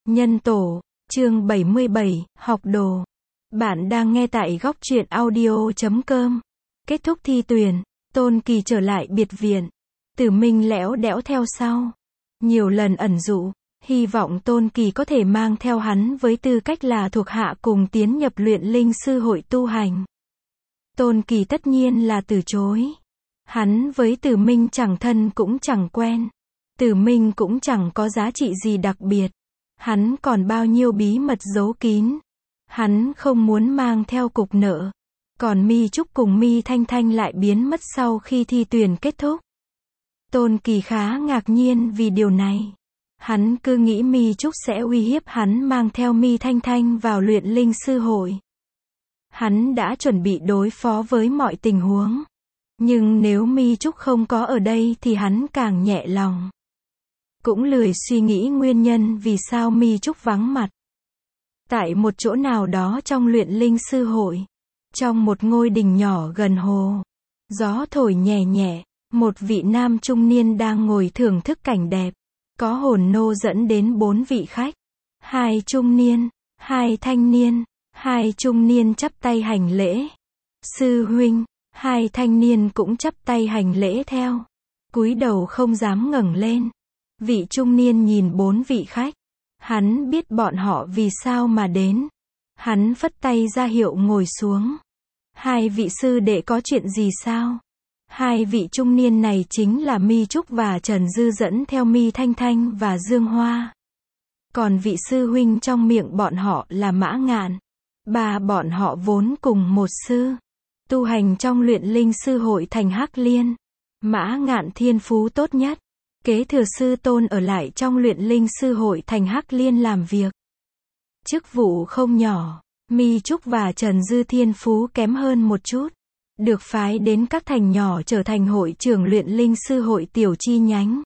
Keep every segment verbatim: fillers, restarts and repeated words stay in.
Nhân tổ, chương bảy mươi bảy, học đồ. Bạn đang nghe tại góc truyện audio chấm com. Kết thúc thi tuyển, Tôn Kỳ trở lại biệt viện. Tử Minh lẽo đẽo theo sau. Nhiều lần ẩn dụ, hy vọng Tôn Kỳ có thể mang theo hắn với tư cách là thuộc hạ cùng tiến nhập luyện linh sư hội tu hành. Tôn Kỳ tất nhiên là từ chối. Hắn với Tử Minh chẳng thân cũng chẳng quen. Tử Minh cũng chẳng có giá trị gì đặc biệt. Hắn còn bao nhiêu bí mật giấu kín. Hắn không muốn mang theo cục nợ. Còn Mi Trúc cùng Mi Thanh Thanh lại biến mất sau khi thi tuyển kết thúc. Tôn Kỳ khá ngạc nhiên vì điều này. Hắn cứ nghĩ Mi Trúc sẽ uy hiếp hắn mang theo Mi Thanh Thanh vào luyện linh sư hội. Hắn đã chuẩn bị đối phó với mọi tình huống. Nhưng nếu Mi Trúc không có ở đây thì hắn càng nhẹ lòng. Cũng lười suy nghĩ nguyên nhân vì sao Mi Trúc vắng mặt. Tại một chỗ nào đó trong luyện linh sư hội. Trong một ngôi đình nhỏ gần hồ. Gió thổi nhẹ nhẹ. Một vị nam trung niên đang ngồi thưởng thức cảnh đẹp. Có hồn nô dẫn đến bốn vị khách. Hai trung niên, hai thanh niên. Hai trung niên chắp tay hành lễ. Sư huynh. Hai thanh niên cũng chắp tay hành lễ theo. Cúi đầu không dám ngẩng lên. Vị trung niên nhìn bốn vị khách. Hắn biết bọn họ vì sao mà đến. Hắn phất tay ra hiệu ngồi xuống. Hai vị sư đệ có chuyện gì sao? Hai vị trung niên này chính là Mi Trúc và Trần Dư dẫn theo Mi Thanh Thanh và Dương Hoa. Còn vị sư huynh trong miệng bọn họ là Mã Ngạn. Ba bọn họ vốn cùng một sư. Tu hành trong luyện linh sư hội thành Hắc Liên. Mã Ngạn thiên phú tốt nhất. Kế thừa sư tôn ở lại trong luyện linh sư hội thành Hắc Liên làm việc. Chức vụ không nhỏ. Mi Trúc và Trần Dư thiên phú kém hơn một chút. Được phái đến các thành nhỏ trở thành hội trưởng luyện linh sư hội tiểu chi nhánh.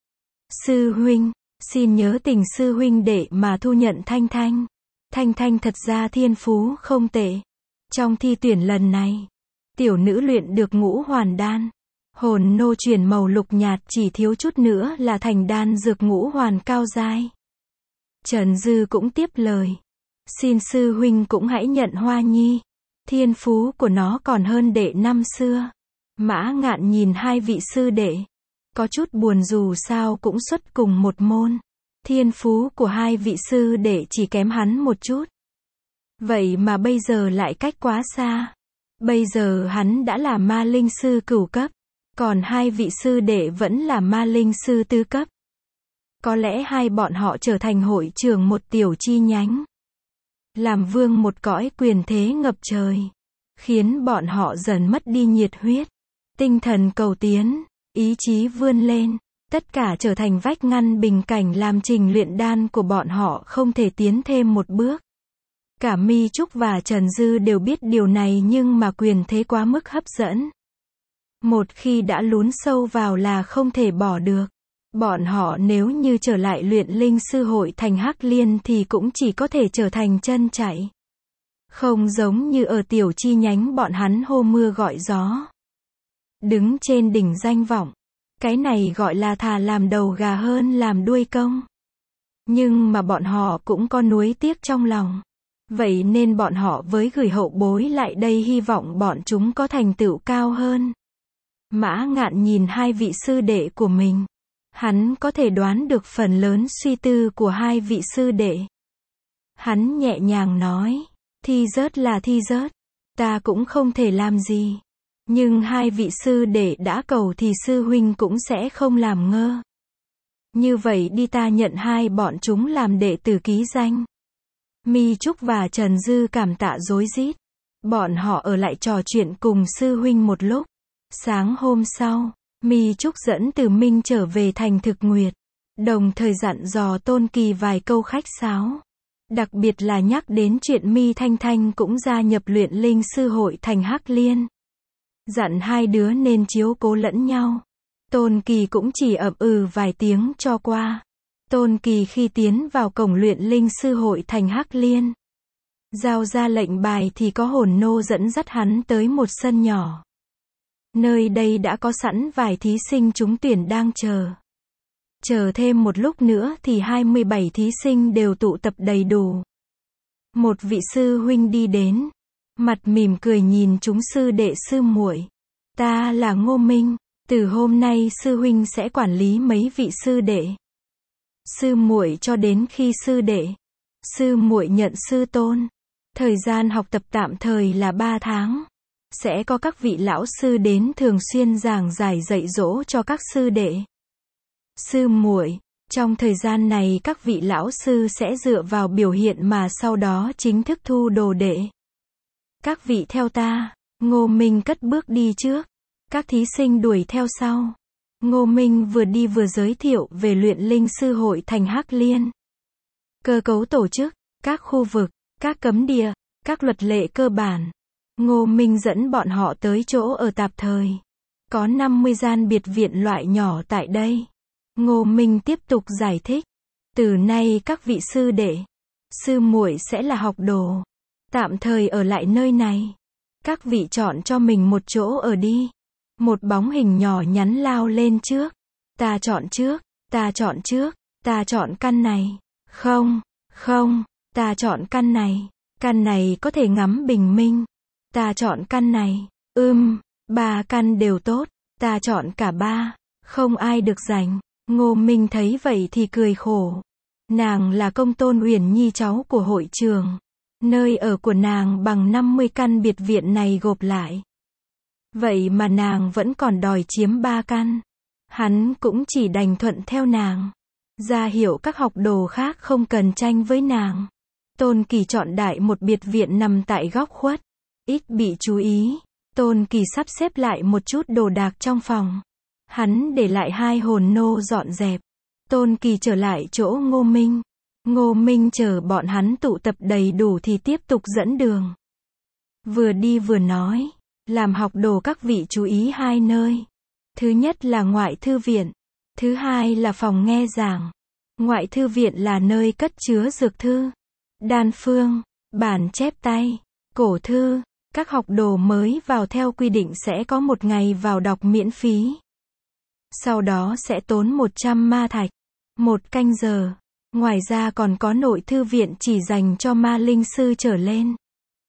Sư huynh, xin nhớ tình sư huynh đệ mà thu nhận Thanh Thanh. Thanh Thanh thật ra thiên phú không tệ. Trong thi tuyển lần này, tiểu nữ luyện được ngũ hoàn đan. Hồn nô chuyển màu lục nhạt chỉ thiếu chút nữa là thành đan dược ngũ hoàn cao giai. Trần Dư cũng tiếp lời. Xin sư huynh cũng hãy nhận Hoa Nhi. Thiên phú của nó còn hơn đệ năm xưa. Mã Ngạn nhìn hai vị sư đệ. Có chút buồn dù sao cũng xuất cùng một môn. Thiên phú của hai vị sư đệ chỉ kém hắn một chút. Vậy mà bây giờ lại cách quá xa. Bây giờ hắn đã là ma linh sư cửu cấp. Còn hai vị sư đệ vẫn là ma linh sư tứ cấp. Có lẽ hai bọn họ trở thành hội trưởng một tiểu chi nhánh. Làm vương một cõi quyền thế ngập trời. Khiến bọn họ dần mất đi nhiệt huyết. Tinh thần cầu tiến. Ý chí vươn lên. Tất cả trở thành vách ngăn bình cảnh làm trình luyện đan của bọn họ không thể tiến thêm một bước. Cả Mi Trúc và Trần Dư đều biết điều này nhưng mà quyền thế quá mức hấp dẫn. Một khi đã lún sâu vào là không thể bỏ được. Bọn họ nếu như trở lại luyện linh sư hội thành Hắc Liên thì cũng chỉ có thể trở thành chân chạy. Không giống như ở tiểu chi nhánh bọn hắn hô mưa gọi gió. Đứng trên đỉnh danh vọng. Cái này gọi là thà làm đầu gà hơn làm đuôi công. Nhưng mà bọn họ cũng có nuối tiếc trong lòng. Vậy nên bọn họ với gửi hậu bối lại đây hy vọng bọn chúng có thành tựu cao hơn. Mã Ngạn nhìn hai vị sư đệ của mình. Hắn có thể đoán được phần lớn suy tư của hai vị sư đệ. Hắn nhẹ nhàng nói. Thi rớt là thi rớt. Ta cũng không thể làm gì. Nhưng hai vị sư đệ đã cầu thì sư huynh cũng sẽ không làm ngơ. Như vậy đi ta nhận hai bọn chúng làm đệ tử ký danh. Mi Trúc và Trần Dư cảm tạ rối rít. Bọn họ ở lại trò chuyện cùng sư huynh một lúc. Sáng hôm sau, Mi Trúc dẫn Từ Minh trở về thành Thực Nguyệt. Đồng thời dặn dò Tôn Kỳ vài câu khách sáo. Đặc biệt là nhắc đến chuyện Mi Thanh Thanh cũng gia nhập luyện linh sư hội thành Hắc Liên. Dặn hai đứa nên chiếu cố lẫn nhau. Tôn Kỳ cũng chỉ ậm ừ vài tiếng cho qua. Tôn Kỳ khi tiến vào cổng luyện linh sư hội thành Hắc Liên. Giao ra lệnh bài thì có hồn nô dẫn dắt hắn tới một sân nhỏ. Nơi đây đã có sẵn vài thí sinh trúng tuyển đang chờ. Chờ thêm một lúc nữa thì hai mươi bảy thí sinh đều tụ tập đầy đủ. Một vị sư huynh đi đến, mặt mỉm cười nhìn chúng sư đệ sư muội. Ta là Ngô Minh, từ hôm nay sư huynh sẽ quản lý mấy vị sư đệ. Sư muội cho đến khi sư đệ, sư muội nhận sư tôn. Thời gian học tập tạm thời là ba tháng. Sẽ có các vị lão sư đến thường xuyên giảng giải dạy dỗ cho các sư đệ. Sư muội, trong thời gian này các vị lão sư sẽ dựa vào biểu hiện mà sau đó chính thức thu đồ đệ. Các vị theo ta. Ngô Minh cất bước đi trước. Các thí sinh đuổi theo sau. Ngô Minh vừa đi vừa giới thiệu về luyện linh sư hội thành Hắc Liên. Cơ cấu tổ chức, các khu vực, các cấm địa, các luật lệ cơ bản. Ngô Minh dẫn bọn họ tới chỗ ở tạm thời. Có năm mươi gian biệt viện loại nhỏ tại đây. Ngô Minh tiếp tục giải thích. Từ nay các vị sư đệ, sư muội sẽ là học đồ. Tạm thời ở lại nơi này. Các vị chọn cho mình một chỗ ở đi. Một bóng hình nhỏ nhắn lao lên trước. Ta chọn trước, ta chọn trước, ta chọn căn này. Không, không, ta chọn căn này. Căn này có thể ngắm bình minh. Ta chọn căn này. Ưm, ba căn đều tốt. Ta chọn cả ba. Không ai được giành. Ngô Minh thấy vậy thì cười khổ. Nàng là Công Tôn Uyển Nhi, cháu của hội trường. Nơi ở của nàng bằng năm mươi căn biệt viện này gộp lại. Vậy mà nàng vẫn còn đòi chiếm ba căn. Hắn cũng chỉ đành thuận theo nàng. Ra hiệu các học đồ khác không cần tranh với nàng. Tôn Kỳ chọn đại một biệt viện nằm tại góc khuất. Ít bị chú ý. Tôn Kỳ sắp xếp lại một chút đồ đạc trong phòng. Hắn để lại hai hồn nô dọn dẹp. Tôn Kỳ trở lại chỗ Ngô Minh. Ngô Minh chờ bọn hắn tụ tập đầy đủ thì tiếp tục dẫn đường. Vừa đi vừa nói. Làm học đồ các vị chú ý hai nơi. Thứ nhất là ngoại thư viện. Thứ hai là phòng nghe giảng. Ngoại thư viện là nơi cất chứa dược thư, đan phương, bản chép tay, cổ thư. Các học đồ mới vào theo quy định sẽ có một ngày vào đọc miễn phí. Sau đó sẽ tốn một trăm ma thạch. Một canh giờ. Ngoài ra còn có nội thư viện chỉ dành cho ma linh sư trở lên.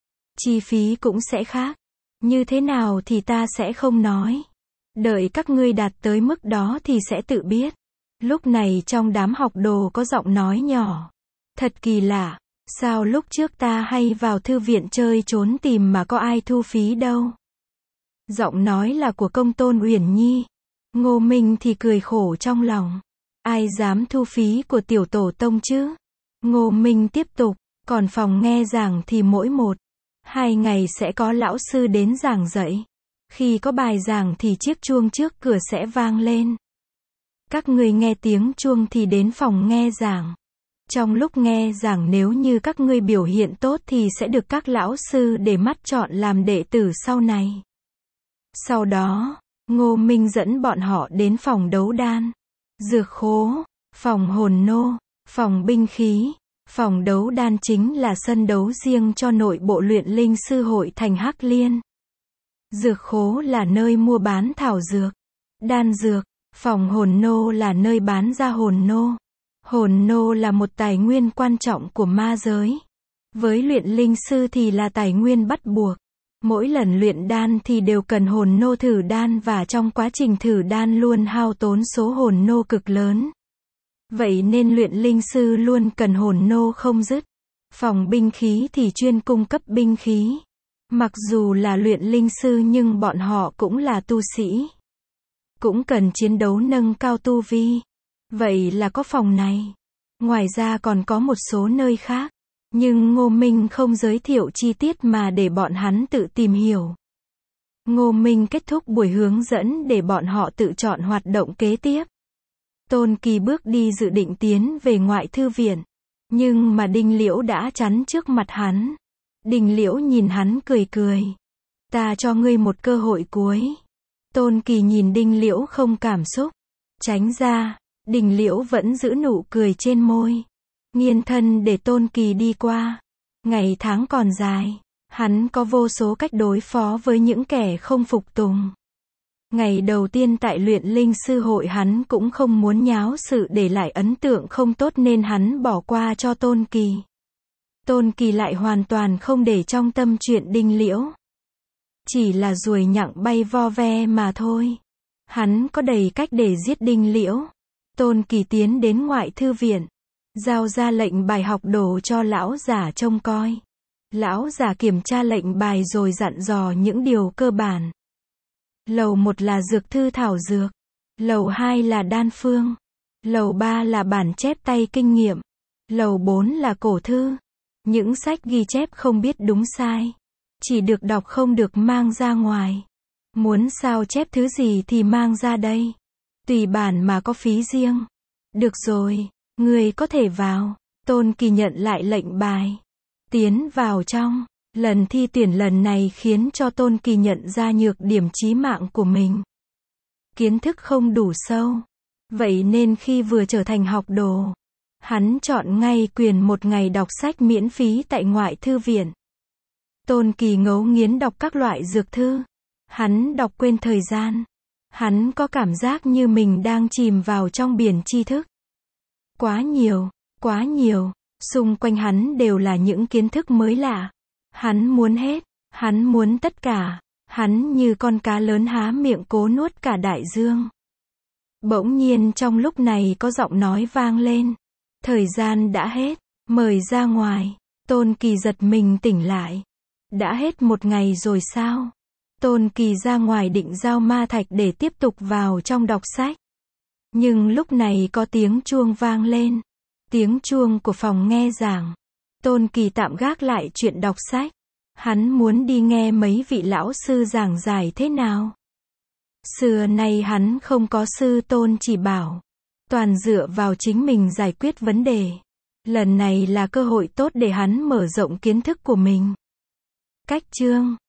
Chi phí cũng sẽ khác. Như thế nào thì ta sẽ không nói. Đợi các ngươi đạt tới mức đó thì sẽ tự biết. Lúc này trong đám học đồ có giọng nói nhỏ. Thật kỳ lạ. Sao lúc trước ta hay vào thư viện chơi trốn tìm mà có ai thu phí đâu. Giọng nói là của Công Tôn Uyển Nhi. Ngô Minh thì cười khổ trong lòng. Ai dám thu phí của tiểu tổ tông chứ? Ngô Minh tiếp tục. Còn phòng nghe giảng thì mỗi một, hai ngày sẽ có lão sư đến giảng dạy. Khi có bài giảng thì chiếc chuông trước cửa sẽ vang lên. Các ngươi nghe tiếng chuông thì đến phòng nghe giảng. Trong lúc nghe giảng nếu như các ngươi biểu hiện tốt thì sẽ được các lão sư để mắt chọn làm đệ tử sau này. Sau đó, Ngô Minh dẫn bọn họ đến phòng đấu đan, dược khố, phòng hồn nô, phòng binh khí. Phòng đấu đan chính là sân đấu riêng cho nội bộ luyện linh sư hội thành Hắc Liên. Dược khố là nơi mua bán thảo dược, đan dược. Phòng hồn nô là nơi bán ra hồn nô. Hồn nô là một tài nguyên quan trọng của ma giới. Với luyện linh sư thì là tài nguyên bắt buộc. Mỗi lần luyện đan thì đều cần hồn nô thử đan và trong quá trình thử đan luôn hao tốn số hồn nô cực lớn. Vậy nên luyện linh sư luôn cần hồn nô không dứt. Phòng binh khí thì chuyên cung cấp binh khí. Mặc dù là luyện linh sư nhưng bọn họ cũng là tu sĩ. Cũng cần chiến đấu nâng cao tu vi. Vậy là có phòng này. Ngoài ra còn có một số nơi khác. Nhưng Ngô Minh không giới thiệu chi tiết mà để bọn hắn tự tìm hiểu. Ngô Minh kết thúc buổi hướng dẫn để bọn họ tự chọn hoạt động kế tiếp. Tôn Kỳ bước đi dự định tiến về ngoại thư viện. Nhưng mà Đinh Liễu đã chắn trước mặt hắn. Đinh Liễu nhìn hắn cười cười. Ta cho ngươi một cơ hội cuối. Tôn Kỳ nhìn Đinh Liễu không cảm xúc. Tránh ra. Đinh Liễu vẫn giữ nụ cười trên môi. Nghiêng thân để Tôn Kỳ đi qua. Ngày tháng còn dài. Hắn có vô số cách đối phó với những kẻ không phục tùng. Ngày đầu tiên tại luyện linh sư hội hắn cũng không muốn nháo sự để lại ấn tượng không tốt nên hắn bỏ qua cho Tôn Kỳ. Tôn Kỳ lại hoàn toàn không để trong tâm chuyện Đinh Liễu. Chỉ là ruồi nhặng bay vo ve mà thôi. Hắn có đầy cách để giết Đinh Liễu. Tôn Kỳ tiến đến ngoại thư viện, giao ra lệnh bài học đồ cho lão giả trông coi. Lão giả kiểm tra lệnh bài rồi dặn dò những điều cơ bản. Lầu một là dược thư thảo dược. Lầu hai là đan phương. Lầu ba là bản chép tay kinh nghiệm. Lầu bốn là cổ thư. Những sách ghi chép không biết đúng sai. Chỉ được đọc không được mang ra ngoài. Muốn sao chép thứ gì thì mang ra đây. Tùy bản mà có phí riêng. Được rồi, người có thể vào. Tôn Kỳ nhận lại lệnh bài. Tiến vào trong. Lần thi tuyển lần này khiến cho Tôn Kỳ nhận ra nhược điểm chí mạng của mình. Kiến thức không đủ sâu. Vậy nên khi vừa trở thành học đồ, hắn chọn ngay quyền một ngày đọc sách miễn phí tại ngoại thư viện. Tôn Kỳ ngấu nghiến đọc các loại dược thư. Hắn đọc quên thời gian. Hắn có cảm giác như mình đang chìm vào trong biển tri thức. Quá nhiều, quá nhiều. Xung quanh hắn đều là những kiến thức mới lạ. Hắn muốn hết. Hắn muốn tất cả. Hắn như con cá lớn há miệng cố nuốt cả đại dương. Bỗng nhiên trong lúc này có giọng nói vang lên. Thời gian đã hết. Mời ra ngoài. Tôn Kỳ giật mình tỉnh lại. Đã hết một ngày rồi sao? Tôn Kỳ ra ngoài định giao ma thạch để tiếp tục vào trong đọc sách. Nhưng lúc này có tiếng chuông vang lên. Tiếng chuông của phòng nghe giảng. Tôn Kỳ tạm gác lại chuyện đọc sách. Hắn muốn đi nghe mấy vị lão sư giảng giải thế nào. Xưa nay hắn không có sư tôn chỉ bảo. Toàn dựa vào chính mình giải quyết vấn đề. Lần này là cơ hội tốt để hắn mở rộng kiến thức của mình. Cách chương